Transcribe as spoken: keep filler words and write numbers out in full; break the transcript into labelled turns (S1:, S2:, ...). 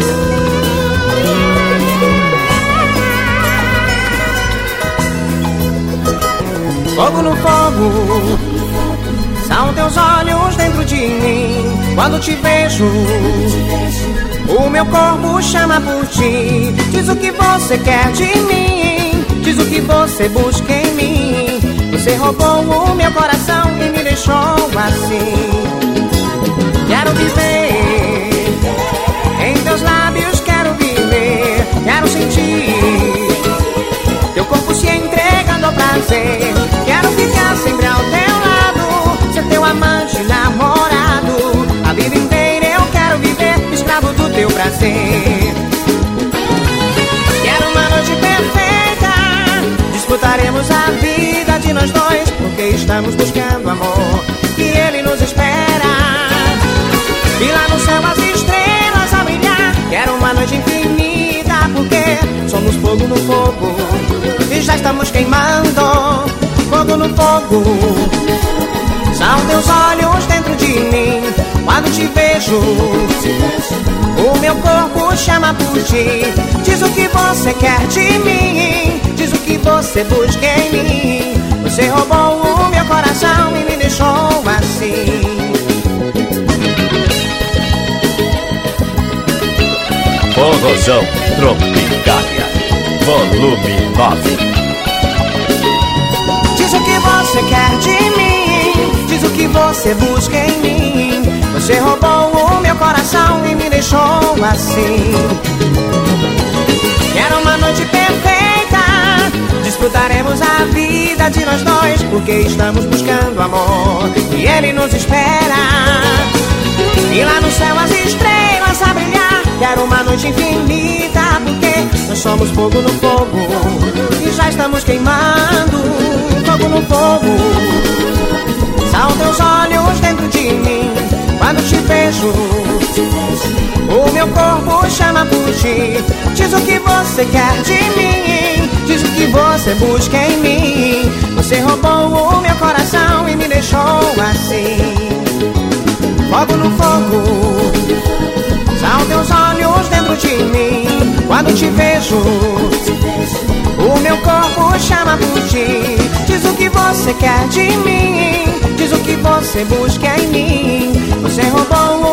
S1: Fogo no fogo, são teus olhos dentro de mim. Quando te vejo, o meu corpo chama por ti. Diz o que você quer de mim, diz o que você busca em mim. Você roubou o meu coração e me deixou assim. Quero viver em teus lábios, quero viver, quero sentir teu corpo se entregando ao prazer. Quero ficar sempre ao teu lado, ser teu amante, namorado. A vida inteira eu quero viver, escravo do teu prazer. Quero uma noite perfeita, disputaremos a vida de nós dois, porque estamos buscando amor e ele nos espera. E lá no céu as estrelas a brilhar. Quero uma noite infinita, porque somos fogo no fogo e já estamos queimando. Fogo no fogo, são teus olhos dentro de mim. Quando te vejo, o meu corpo chama por ti. Diz o que você quer de mim, diz o que você busca em mim. Você roubou o meu coração e me deixou assim.
S2: Forrozão Tropicália, volume nove.
S1: Diz o que você quer de mim, diz o que você busca em mim. Você roubou o meu coração e me deixou assim. Quero uma noite perfeita, desfrutaremos a vida de nós dois, porque estamos buscando amor e ele nos espera. E lá no céu as estrelas a brilhar. Quero uma noite infinita, porque nós somos fogo no fogo e já estamos queimando. Fogo no fogo, são teus olhos dentro de mim. Quando te vejo, o meu corpo chama por ti. Diz o que você quer de mim, diz o que você busca em mim. Você roubou o meu coração e me deixou assim. Fogo no fogo, são teus olhos dentro de mim. Quando te vejo, o meu corpo chama por ti. Diz o que você quer de mim, diz o que você busca em mim. Você roubou